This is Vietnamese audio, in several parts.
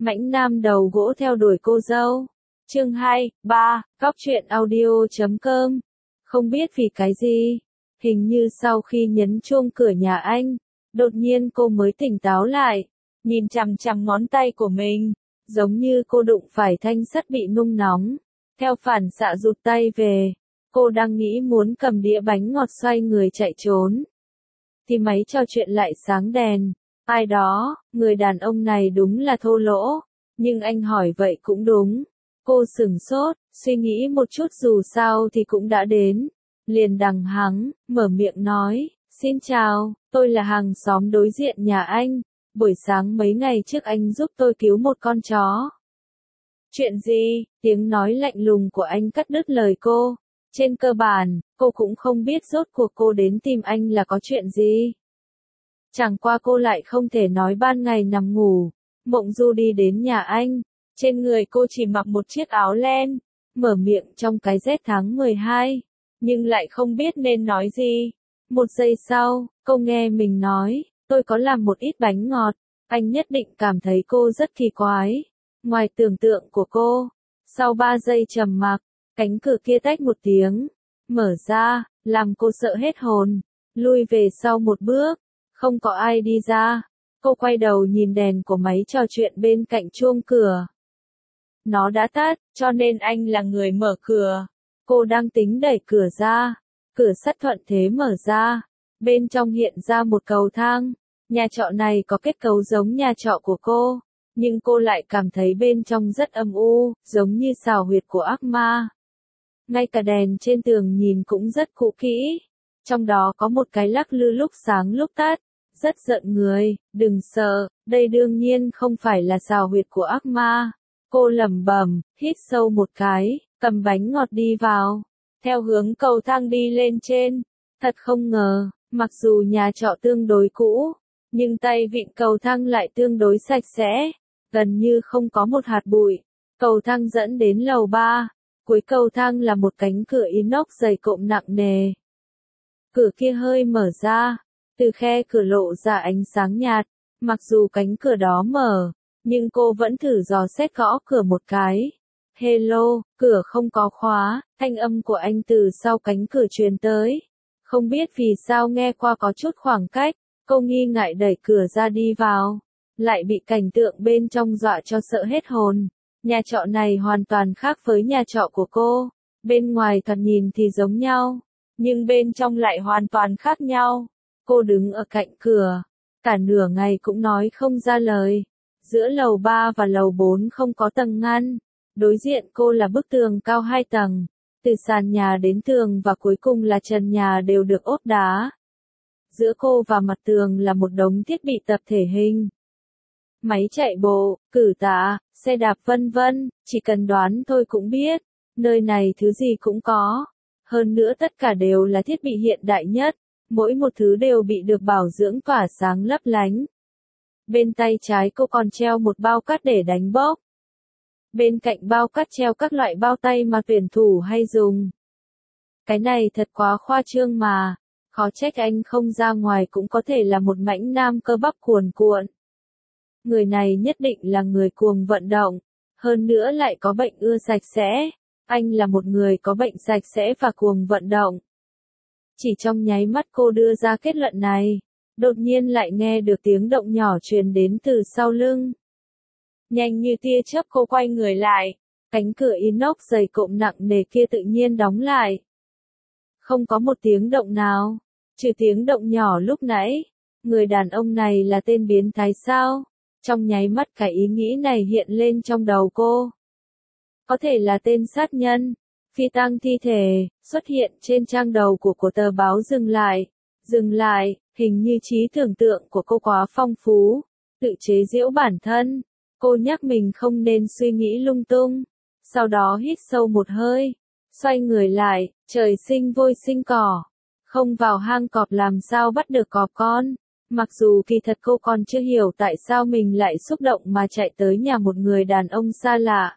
Mãnh nam đầu gỗ theo đuổi cô dâu. Chương 2, 3, Góc truyện audio.com. Không biết vì cái gì, hình như sau khi nhấn chuông cửa nhà anh, đột nhiên cô mới tỉnh táo lại, nhìn chằm chằm ngón tay của mình, giống như cô đụng phải thanh sắt bị nung nóng. Theo phản xạ rụt tay về, cô đang nghĩ muốn cầm đĩa bánh ngọt xoay người chạy trốn. Thì máy trò chuyện lại sáng đèn. Ai đó, người đàn ông này đúng là thô lỗ, nhưng anh hỏi vậy cũng đúng. Cô sửng sốt, suy nghĩ một chút dù sao thì cũng đã đến. Liền đằng hắng, mở miệng nói, xin chào, tôi là hàng xóm đối diện nhà anh. Buổi sáng mấy ngày trước anh giúp tôi cứu một con chó. Chuyện gì? Tiếng nói lạnh lùng của anh cắt đứt lời cô. Trên cơ bản, cô cũng không biết rốt cuộc cô đến tìm anh là có chuyện gì. Chẳng qua cô lại không thể nói ban ngày nằm ngủ. Mộng du đi đến nhà anh. Trên người cô chỉ mặc một chiếc áo len. Mở miệng trong cái rét tháng 12. Nhưng lại không biết nên nói gì. Một giây sau, cô nghe mình nói, tôi có làm một ít bánh ngọt. Anh nhất định cảm thấy cô rất kỳ quái. Ngoài tưởng tượng của cô. Sau 3 giây trầm mặc, cánh cửa kia tách một tiếng. Mở ra, làm cô sợ hết hồn. Lui về sau một bước. Không có ai đi ra. Cô quay đầu nhìn đèn của máy trò chuyện bên cạnh chuông cửa. Nó đã tắt, cho nên anh là người mở cửa. Cô đang tính đẩy cửa ra. Cửa sắt thuận thế mở ra. Bên trong hiện ra một cầu thang. Nhà trọ này có kết cấu giống nhà trọ của cô. Nhưng cô lại cảm thấy bên trong rất âm u, giống như xào huyệt của ác ma. Ngay cả đèn trên tường nhìn cũng rất cũ kỹ. Trong đó có một cái lắc lư lúc sáng lúc tắt. Rất giận người, đừng sợ, đây đương nhiên không phải là xào huyệt của ác ma. Cô lẩm bẩm, hít sâu một cái, cầm bánh ngọt đi vào. Theo hướng cầu thang đi lên trên. Thật không ngờ, mặc dù nhà trọ tương đối cũ, nhưng tay vịn cầu thang lại tương đối sạch sẽ. Gần như không có một hạt bụi. Cầu thang dẫn đến lầu 3. Cuối cầu thang là một cánh cửa inox dày cộm nặng nề. Cửa kia hơi mở ra. Từ khe cửa lộ ra ánh sáng nhạt. Mặc dù cánh cửa đó mở, nhưng cô vẫn thử dò xét gõ cửa một cái. Hello, cửa không có khóa. Thanh âm của anh từ sau cánh cửa truyền tới. Không biết vì sao nghe qua có chút khoảng cách. Cô nghi ngại đẩy cửa ra đi vào. Lại bị cảnh tượng bên trong dọa cho sợ hết hồn. Nhà trọ này hoàn toàn khác với nhà trọ của cô. Bên ngoài thoạt nhìn thì giống nhau, nhưng bên trong lại hoàn toàn khác nhau. Cô đứng ở cạnh cửa, cả nửa ngày cũng nói không ra lời. Giữa lầu 3 và lầu 4 không có tầng ngăn. Đối diện cô là bức tường cao 2 tầng. Từ sàn nhà đến tường và cuối cùng là trần nhà đều được ốp đá. Giữa cô và mặt tường là một đống thiết bị tập thể hình. Máy chạy bộ, cử tạ, xe đạp vân vân, chỉ cần đoán thôi cũng biết, nơi này thứ gì cũng có. Hơn nữa tất cả đều là thiết bị hiện đại nhất, mỗi một thứ đều bị được bảo dưỡng tỏa sáng lấp lánh. Bên tay trái cô còn treo một bao cát để đánh bốc. Bên cạnh bao cát treo các loại bao tay mà tuyển thủ hay dùng. Cái này thật quá khoa trương mà, khó trách anh không ra ngoài cũng có thể là một mãnh nam cơ bắp cuồn cuộn. Người này nhất định là người cuồng vận động, hơn nữa lại có bệnh ưa sạch sẽ. Anh là một người có bệnh sạch sẽ và cuồng vận động. Chỉ trong nháy mắt cô đưa ra kết luận này, đột nhiên lại nghe được tiếng động nhỏ truyền đến từ sau lưng. Nhanh như tia chớp cô quay người lại, cánh cửa inox dày cộm nặng nề kia tự nhiên đóng lại. Không có một tiếng động nào, trừ tiếng động nhỏ lúc nãy. Người đàn ông này là tên biến thái sao? Trong nháy mắt cái ý nghĩ này hiện lên trong đầu cô. Có thể là tên sát nhân, phi tang thi thể, xuất hiện trên trang đầu của tờ báo Dừng lại, hình như trí tưởng tượng của cô quá phong phú, tự chế giễu bản thân. Cô nhắc mình không nên suy nghĩ lung tung. Sau đó hít sâu một hơi, xoay người lại, trời sinh vôi sinh cỏ. Không vào hang cọp làm sao bắt được cọp con. Mặc dù kỳ thật cô còn chưa hiểu tại sao mình lại xúc động mà chạy tới nhà một người đàn ông xa lạ.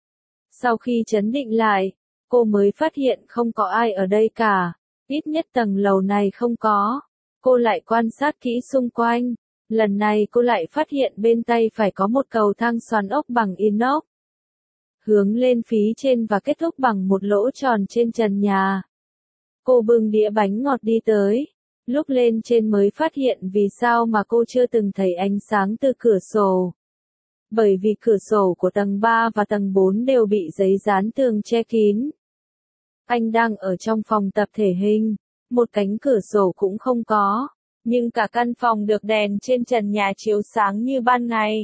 Sau khi trấn định lại, cô mới phát hiện không có ai ở đây cả, ít nhất tầng lầu này không có. Cô lại quan sát kỹ xung quanh, Lần này cô lại phát hiện bên tay phải có một cầu thang xoắn ốc bằng inox, hướng lên phía trên và kết thúc bằng một lỗ tròn trên trần nhà. Cô bưng đĩa bánh ngọt đi tới. Lúc lên trên mới phát hiện vì sao mà cô chưa từng thấy ánh sáng từ cửa sổ. Bởi vì cửa sổ của tầng 3 và tầng 4 đều bị giấy dán tường che kín. Anh đang ở trong phòng tập thể hình, một cánh cửa sổ cũng không có, nhưng cả căn phòng được đèn trên trần nhà chiếu sáng như ban ngày.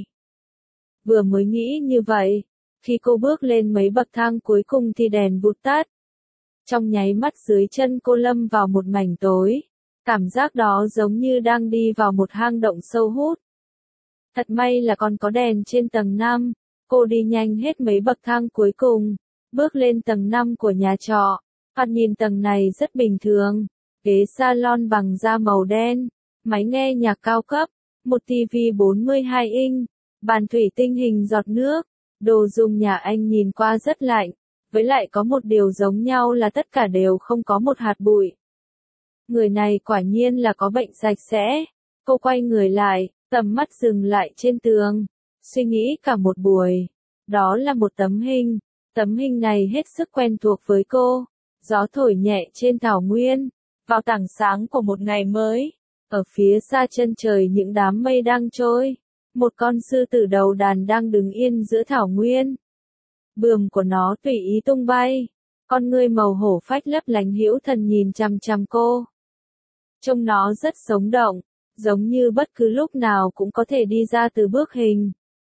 Vừa mới nghĩ như vậy, khi cô bước lên mấy bậc thang cuối cùng thì đèn vụt tắt. Trong nháy mắt dưới chân cô lâm vào một mảnh tối, cảm giác đó giống như đang đi vào một hang động sâu hút. Thật may là còn có đèn trên tầng 5, cô đi nhanh hết mấy bậc thang cuối cùng, bước lên tầng 5 của nhà trọ. Thoạt nhìn tầng này rất bình thường, ghế salon bằng da màu đen, máy nghe nhạc cao cấp, một tivi 42 inch, bàn thủy tinh hình giọt nước, đồ dùng nhà anh nhìn qua rất lạnh, với lại có một điều giống nhau là tất cả đều không có một hạt bụi. Người này quả nhiên là có bệnh sạch sẽ. Cô quay người lại, tầm mắt dừng lại trên tường, suy nghĩ cả một buổi. Đó là một tấm hình này hết sức quen thuộc với cô. Gió thổi nhẹ trên thảo nguyên, vào tảng sáng của một ngày mới. Ở phía xa chân trời những đám mây đang trôi, một con sư tử đầu đàn đang đứng yên giữa thảo nguyên. Bườm của nó tùy ý tung bay, con ngươi màu hổ phách lấp lánh hữu thần nhìn chằm chằm cô. Trông nó rất sống động, giống như bất cứ lúc nào cũng có thể đi ra từ bức hình.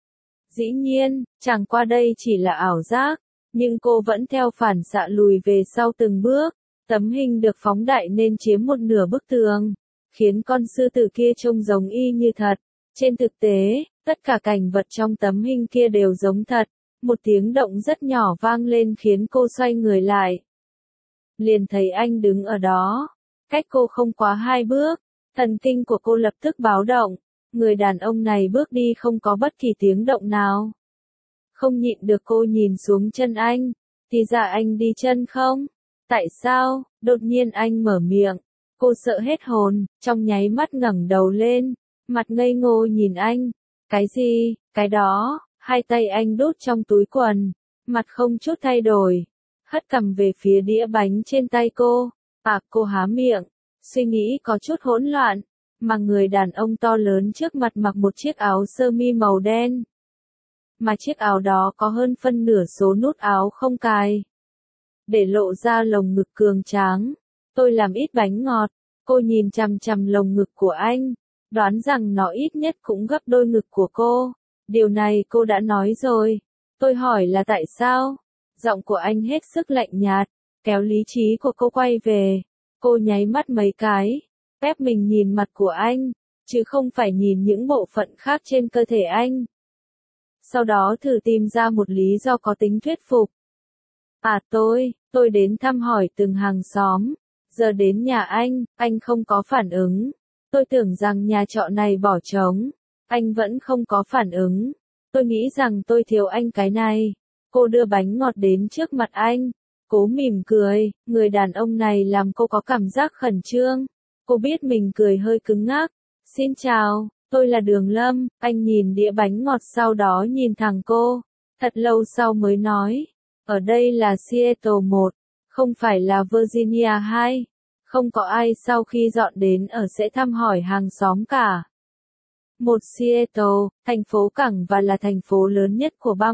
Dĩ nhiên, chẳng qua đây chỉ là ảo giác, nhưng cô vẫn theo phản xạ lùi về sau từng bước. Tấm hình được phóng đại nên chiếm một nửa bức tường, khiến con sư tử kia trông giống y như thật. Trên thực tế, tất cả cảnh vật trong tấm hình kia đều giống thật. Một tiếng động rất nhỏ vang lên khiến cô xoay người lại. Liền thấy anh đứng ở đó, cách cô không quá 2 bước. Thần kinh của cô lập tức báo động. Người đàn ông này bước đi không có bất kỳ tiếng động nào. Không nhịn được cô nhìn xuống chân anh. Thì ra anh đi chân không? Tại sao? Đột nhiên anh mở miệng. Cô sợ hết hồn, trong nháy mắt ngẩng đầu lên, mặt ngây ngô nhìn anh. Cái gì? Cái đó? Hai tay anh đút trong túi quần, mặt không chút thay đổi, hất cằm về phía đĩa bánh trên tay cô. Cô há miệng, suy nghĩ có chút hỗn loạn, mà người đàn ông to lớn trước mặt mặc một chiếc áo sơ mi màu đen. Mà chiếc áo đó có hơn phân nửa số nút áo không cài, để lộ ra lồng ngực cường tráng. Tôi làm ít bánh ngọt, cô nhìn chằm chằm lồng ngực của anh, đoán rằng nó ít nhất cũng gấp đôi ngực của cô. Điều này cô đã nói rồi. Tôi hỏi là tại sao? Giọng của anh hết sức lạnh nhạt, kéo lý trí của cô quay về. Cô nháy mắt mấy cái, ép mình nhìn mặt của anh, chứ không phải nhìn những bộ phận khác trên cơ thể anh. Sau đó thử tìm ra một lý do có tính thuyết phục. Tôi đến thăm hỏi từng hàng xóm. Giờ đến nhà anh không có phản ứng. Tôi tưởng rằng nhà trọ này bỏ trống. Anh vẫn không có phản ứng. Tôi nghĩ rằng tôi thiếu anh cái này. Cô đưa bánh ngọt đến trước mặt anh. Cố mỉm cười, người đàn ông này làm cô có cảm giác khẩn trương. Cô biết mình cười hơi cứng ngắc. Xin chào, tôi là Đường Lâm. Anh nhìn đĩa bánh ngọt sau đó nhìn thẳng cô. Thật lâu sau mới nói. Ở đây là Seattle 1, không phải là Virginia 2. Không có ai sau khi dọn đến ở sẽ thăm hỏi hàng xóm cả. Một Seattle, thành phố cảng và là thành phố lớn nhất của bang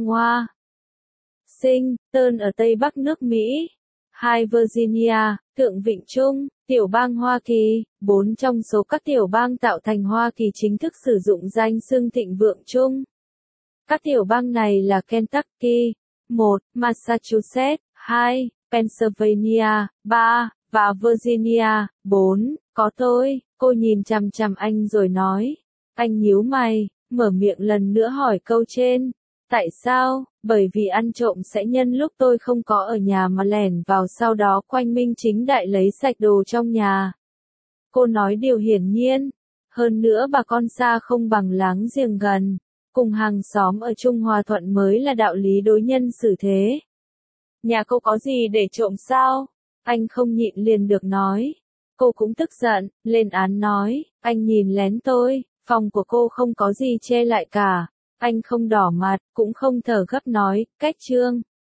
Washington ở Tây Bắc nước Mỹ. 2 Virginia, Thượng Vịnh Trung, tiểu bang Hoa Kỳ. 4 trong số các tiểu bang tạo thành Hoa Kỳ chính thức sử dụng danh xưng thịnh vượng chung. Các tiểu bang này là Kentucky, 1, Massachusetts, 2, Pennsylvania, 3, và Virginia, 4, có tôi. Cô nhìn chằm chằm anh rồi nói. Anh nhíu mày, mở miệng lần nữa hỏi câu trên. Tại sao? Bởi vì ăn trộm sẽ nhân lúc tôi không có ở nhà mà lẻn vào sau đó quanh minh chính đại lấy sạch đồ trong nhà. Cô nói điều hiển nhiên. Hơn nữa bà con xa không bằng láng giềng gần. Cùng hàng xóm ở chung hòa thuận mới là đạo lý đối nhân xử thế. Nhà cô có gì để trộm sao? Anh không nhịn liền được nói. Cô cũng tức giận, lên án nói. Anh nhìn lén tôi, Phòng của cô không có gì che lại cả. Anh không đỏ mặt, cũng không thở gấp nói, cách Trương.